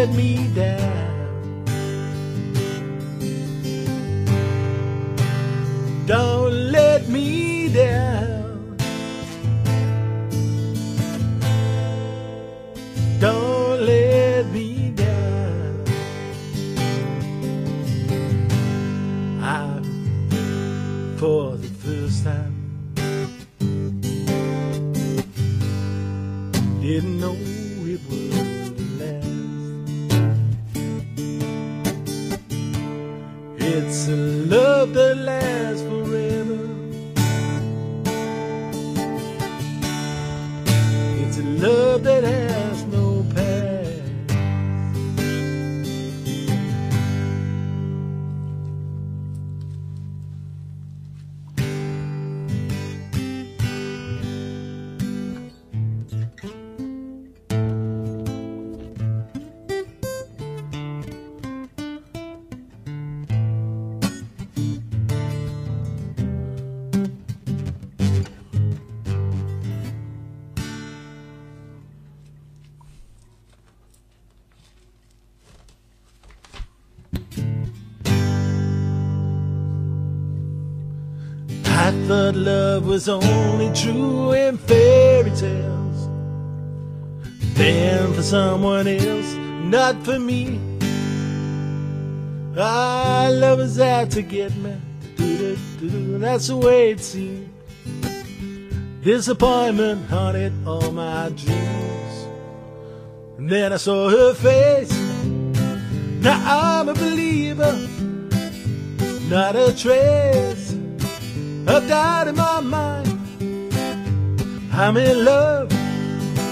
let me down. Don't let me down. Don't let me down. I, for the first time, didn't know it would last. It's a love that lasts forever. It's a love that has no past. I thought love was only true in fairy tales, then for someone else, not for me. Ah, love is out to get me. That's the way it seemed. Disappointment haunted all my dreams. And then I saw her face. Now I'm a believer, not a trace of doubt in my mind. I'm in love